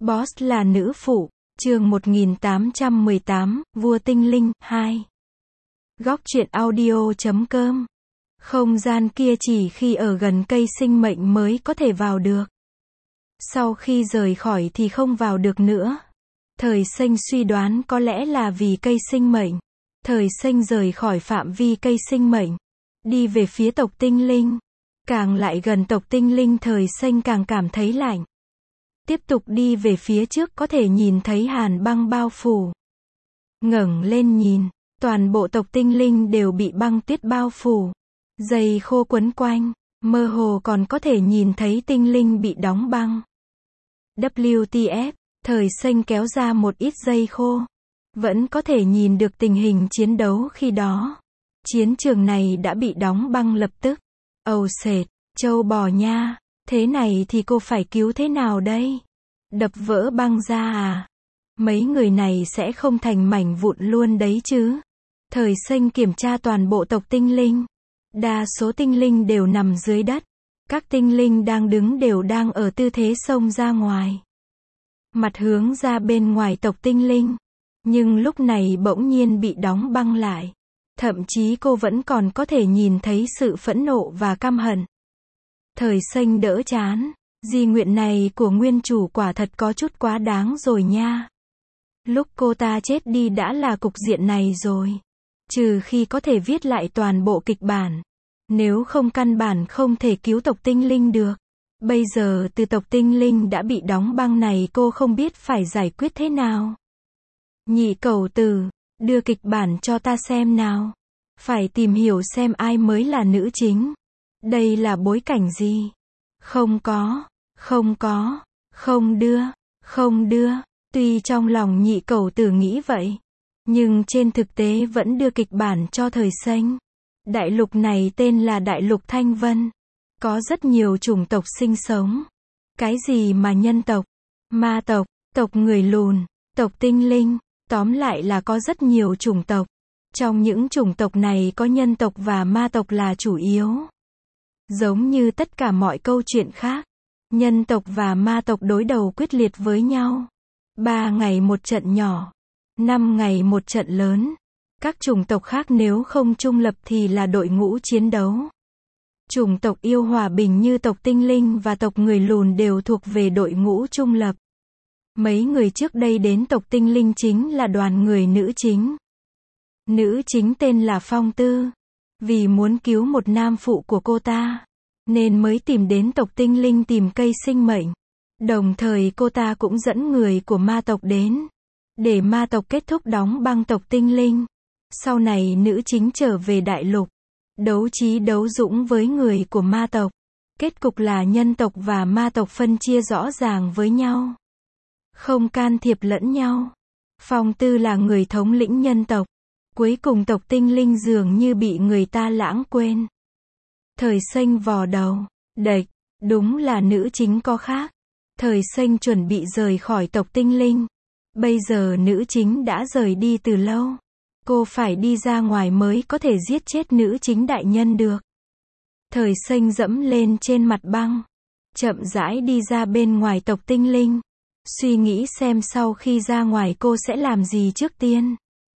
Boss là nữ phụ, chương 1818, Vua Tinh Linh, 2. Góc truyện audio.com. Không gian kia chỉ khi ở gần cây sinh mệnh mới có thể vào được. Sau khi rời khỏi thì không vào được nữa. Thời Xanh suy đoán có lẽ là vì cây sinh mệnh. Thời Xanh rời khỏi phạm vi cây sinh mệnh, đi về phía tộc tinh linh. Càng lại gần tộc tinh linh Thời Xanh càng cảm thấy lạnh. Tiếp tục đi về phía trước có thể nhìn thấy hàn băng bao phủ. Ngẩng lên nhìn, toàn bộ tộc tinh linh đều bị băng tuyết bao phủ. Dây khô quấn quanh, mơ hồ còn có thể nhìn thấy tinh linh bị đóng băng. WTF, Thời Xanh kéo ra một ít dây khô. Vẫn có thể nhìn được tình hình chiến đấu khi đó. Chiến trường này đã bị đóng băng lập tức. Ầu sệt, trâu bò nha. Thế này thì cô phải cứu thế nào đây? Đập vỡ băng ra à? Mấy người này sẽ không thành mảnh vụn luôn đấy chứ? Thời Xanh kiểm tra toàn bộ tộc tinh linh. Đa số tinh linh đều nằm dưới đất. Các tinh linh đang đứng đều đang ở tư thế xông ra ngoài. Mặt hướng ra bên ngoài tộc tinh linh. Nhưng lúc này bỗng nhiên bị đóng băng lại. Thậm chí cô vẫn còn có thể nhìn thấy sự phẫn nộ và căm hận. Thời Xanh đỡ chán. Di nguyện này của nguyên chủ quả thật có chút quá đáng rồi nha. Lúc cô ta chết đi đã là cục diện này rồi. Trừ khi có thể viết lại toàn bộ kịch bản. Nếu không căn bản không thể cứu tộc tinh linh được. Bây giờ từ tộc tinh linh đã bị đóng băng này cô không biết phải giải quyết thế nào. Nhị cẩu tử, đưa kịch bản cho ta xem nào. Phải tìm hiểu xem ai mới là nữ chính. Đây là bối cảnh gì? Không đưa. Tuy trong lòng nhị cẩu tử nghĩ vậy. Nhưng trên thực tế vẫn đưa kịch bản cho Thời Xanh. Đại lục này tên là Đại lục Thanh Vân. Có rất nhiều chủng tộc sinh sống. Cái gì mà nhân tộc, ma tộc, tộc người lùn, tộc tinh linh. Tóm lại là có rất nhiều chủng tộc. Trong những chủng tộc này có nhân tộc và ma tộc là chủ yếu. Giống như tất cả mọi câu chuyện khác, nhân tộc và ma tộc đối đầu quyết liệt với nhau. 3 ngày một trận nhỏ, 5 ngày một trận lớn. Các chủng tộc khác nếu không trung lập thì là đội ngũ chiến đấu. Chủng tộc yêu hòa bình như tộc tinh linh và tộc người lùn đều thuộc về đội ngũ trung lập. Mấy người trước đây đến tộc tinh linh chính là đoàn người nữ chính. Nữ chính tên là Phong Tư. Vì muốn cứu một nam phụ của cô ta, nên mới tìm đến tộc tinh linh tìm cây sinh mệnh. Đồng thời cô ta cũng dẫn người của ma tộc đến. Để ma tộc kết thúc đóng băng tộc tinh linh. Sau này nữ chính trở về đại lục. Đấu trí đấu dũng với người của ma tộc. Kết cục là nhân tộc và ma tộc phân chia rõ ràng với nhau. Không can thiệp lẫn nhau. Phong Tư là người thống lĩnh nhân tộc. Cuối cùng tộc tinh linh dường như bị người ta lãng quên. Thời Xanh vò đầu. Đệch, đúng là nữ chính có khác. Thời Xanh chuẩn bị rời khỏi tộc tinh linh. Bây giờ nữ chính đã rời đi từ lâu. Cô phải đi ra ngoài mới có thể giết chết nữ chính đại nhân được. Thời Xanh dẫm lên trên mặt băng. Chậm rãi đi ra bên ngoài tộc tinh linh. Suy nghĩ xem sau khi ra ngoài cô sẽ làm gì trước tiên.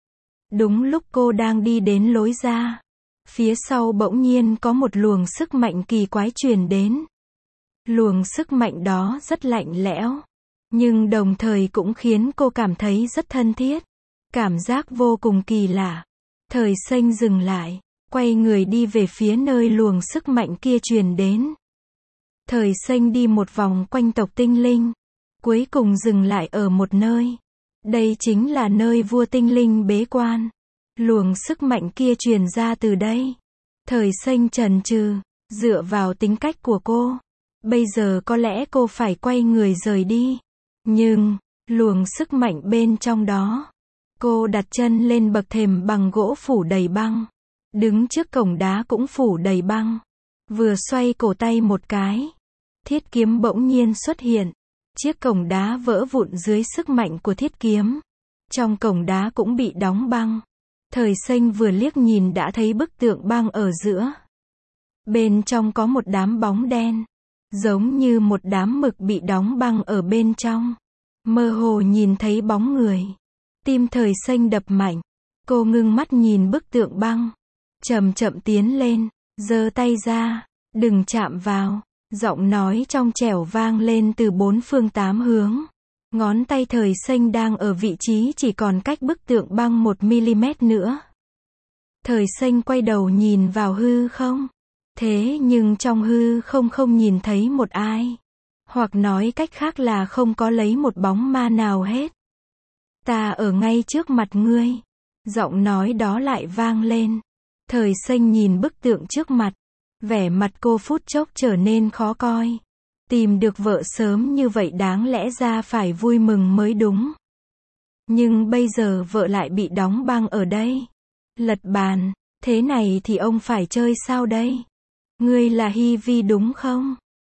Đúng lúc cô đang đi đến lối ra. Phía sau bỗng nhiên có một luồng sức mạnh kỳ quái truyền đến. Luồng sức mạnh đó rất lạnh lẽo. Nhưng đồng thời cũng khiến cô cảm thấy rất thân thiết. Cảm giác vô cùng kỳ lạ. Thời Xanh dừng lại. Quay người đi về phía nơi luồng sức mạnh kia truyền đến. Thời Xanh đi một vòng quanh tộc tinh linh. Cuối cùng dừng lại ở một nơi. Đây chính là nơi vua tinh linh bế quan. Luồng sức mạnh kia truyền ra từ đây. Thời Xanh chần chừ, dựa vào tính cách của cô. Bây giờ có lẽ cô phải quay người rời đi. Nhưng, luồng sức mạnh bên trong đó. Cô đặt chân lên bậc thềm bằng gỗ phủ đầy băng. Đứng trước cổng đá cũng phủ đầy băng. Vừa xoay cổ tay một cái. Thiết kiếm bỗng nhiên xuất hiện. Chiếc cổng đá vỡ vụn dưới sức mạnh của thiết kiếm. Trong cổng đá cũng bị đóng băng. Thời Xanh vừa liếc nhìn đã thấy bức tượng băng ở giữa. Bên trong có một đám bóng đen. Giống như một đám mực bị đóng băng ở bên trong. Mơ hồ nhìn thấy bóng người. Tim Thời Xanh đập mạnh. Cô ngưng mắt nhìn bức tượng băng. Chậm chậm tiến lên, giơ tay ra, đừng chạm vào. Giọng nói trong trẻo vang lên từ bốn phương tám hướng. Ngón tay Thời Xanh đang ở vị trí chỉ còn cách bức tượng băng 1 mm nữa. Thời Xanh quay đầu nhìn vào hư không. Thế nhưng trong hư không không nhìn thấy một ai. Hoặc nói cách khác là không có lấy một bóng ma nào hết. Ta ở ngay trước mặt ngươi. Giọng nói đó lại vang lên. Thời Xanh nhìn bức tượng trước mặt. Vẻ mặt cô phút chốc trở nên khó coi. Tìm được vợ sớm như vậy đáng lẽ ra phải vui mừng mới đúng. Nhưng bây giờ vợ lại bị đóng băng ở đây. Lật bàn, thế này thì ông phải chơi sao đây? Ngươi là Hy Vi đúng không?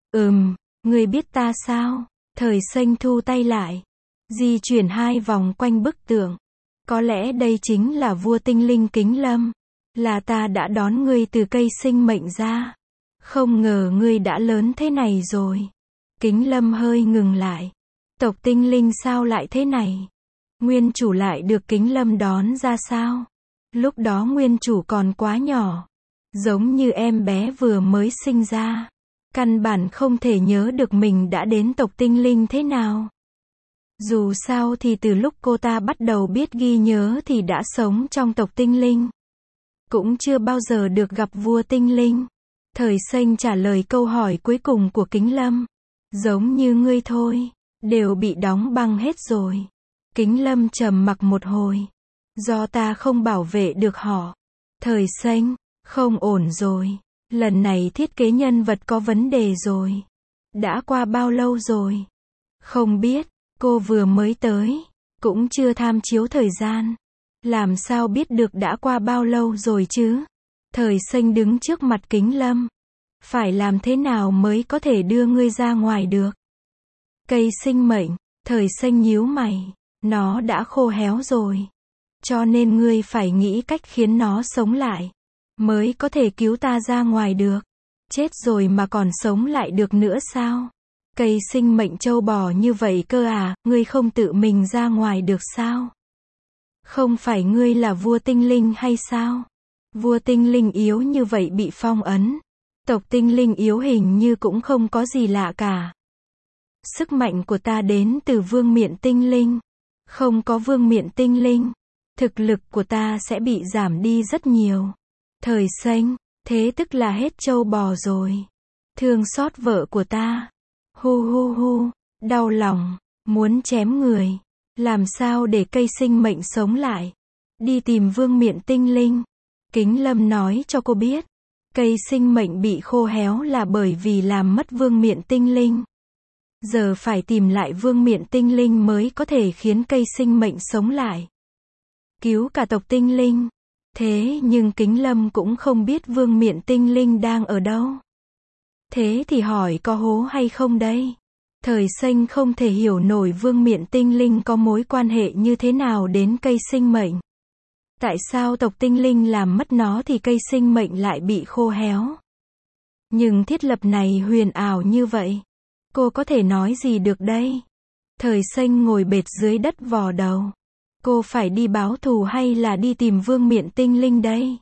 Ngươi biết ta sao? Thời Xanh thu tay lại. Di chuyển 2 vòng quanh bức tượng. Có lẽ đây chính là vua tinh linh Kính Lâm. Là ta đã đón ngươi từ cây sinh mệnh ra. Không ngờ ngươi đã lớn thế này rồi. Kính Lâm hơi ngừng lại. Tộc tinh linh sao lại thế này? Nguyên chủ lại được Kính Lâm đón ra sao? Lúc đó nguyên chủ còn quá nhỏ. Giống như em bé vừa mới sinh ra. Căn bản không thể nhớ được mình đã đến tộc tinh linh thế nào. Dù sao thì từ lúc cô ta bắt đầu biết ghi nhớ thì đã sống trong tộc tinh linh. Cũng chưa bao giờ được gặp vua tinh linh. Thời Xanh trả lời câu hỏi cuối cùng của Kính Lâm. Giống như ngươi thôi, đều bị đóng băng hết rồi. Kính Lâm trầm mặc một hồi. Do ta không bảo vệ được họ. Thời Xanh, không ổn rồi. Lần này thiết kế nhân vật có vấn đề rồi. Đã qua bao lâu rồi? Không biết, cô vừa mới tới. Cũng chưa tham chiếu thời gian. Làm sao biết được đã qua bao lâu rồi chứ? Thời Xanh đứng trước mặt Kính Lâm. Phải làm thế nào mới có thể đưa ngươi ra ngoài được? Cây sinh mệnh, Thời Xanh nhíu mày. Nó đã khô héo rồi. Cho nên ngươi phải nghĩ cách khiến nó sống lại. Mới có thể cứu ta ra ngoài được. Chết rồi mà còn sống lại được nữa sao? Cây sinh mệnh trâu bò như vậy cơ à, ngươi không tự mình ra ngoài được sao? Không phải ngươi là vua tinh linh hay sao? Vua tinh linh yếu như vậy bị phong ấn. Tộc tinh linh yếu hình như cũng không có gì lạ cả. Sức mạnh của ta đến từ vương miện tinh linh. Không có vương miện tinh linh, thực lực của ta sẽ bị giảm đi rất nhiều. Thời Xanh, thế tức là hết trâu bò rồi. Thương xót vợ của ta. Hu hu hu, đau lòng, muốn chém người. Làm sao để cây sinh mệnh sống lại? Đi tìm vương miện tinh linh. Kính Lâm nói cho cô biết. Cây sinh mệnh bị khô héo là bởi vì làm mất vương miện tinh linh. Giờ phải tìm lại vương miện tinh linh mới có thể khiến cây sinh mệnh sống lại. Cứu cả tộc tinh linh. Thế nhưng Kính Lâm cũng không biết vương miện tinh linh đang ở đâu. Thế thì hỏi có hố hay không đây? Thời Xanh không thể hiểu nổi vương miện tinh linh có mối quan hệ như thế nào đến cây sinh mệnh. Tại sao tộc tinh linh làm mất nó thì cây sinh mệnh lại bị khô héo? Nhưng thiết lập này huyền ảo như vậy. Cô có thể nói gì được đây? Thời Xanh ngồi bệt dưới đất vò đầu. Cô phải đi báo thù hay là đi tìm vương miện tinh linh đây?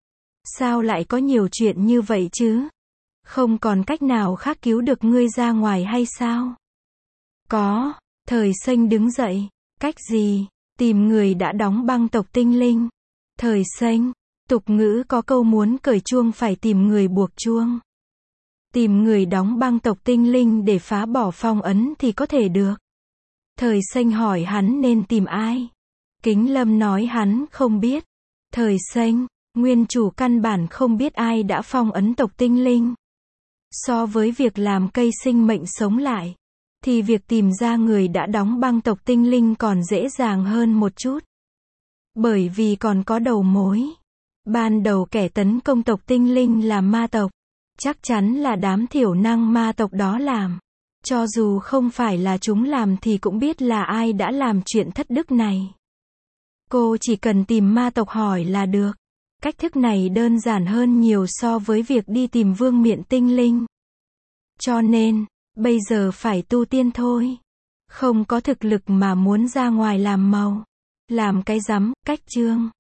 Sao lại có nhiều chuyện như vậy chứ? Không còn cách nào khác cứu được ngươi ra ngoài hay sao? Có. Thời Xanh đứng dậy. Cách gì? Tìm người đã đóng băng tộc tinh linh. Thời Xanh. Tục ngữ có câu muốn cởi chuông phải tìm người buộc chuông. Tìm người đóng băng tộc tinh linh để phá bỏ phong ấn thì có thể được. Thời Xanh hỏi hắn nên tìm ai? Kính Lâm nói hắn không biết. Thời Xanh, nguyên chủ căn bản không biết ai đã phong ấn tộc tinh linh. So với việc làm cây sinh mệnh sống lại, thì việc tìm ra người đã đóng băng tộc tinh linh còn dễ dàng hơn một chút. Bởi vì còn có đầu mối. Ban đầu kẻ tấn công tộc tinh linh là ma tộc. Chắc chắn là đám thiểu năng ma tộc đó làm. Cho dù không phải là chúng làm thì cũng biết là ai đã làm chuyện thất đức này. Cô chỉ cần tìm ma tộc hỏi là được. Cách thức này đơn giản hơn nhiều so với việc đi tìm vương miện tinh linh. Cho nên, bây giờ phải tu tiên thôi. Không có thực lực mà muốn ra ngoài làm màu. Làm cái rắm, cách chương.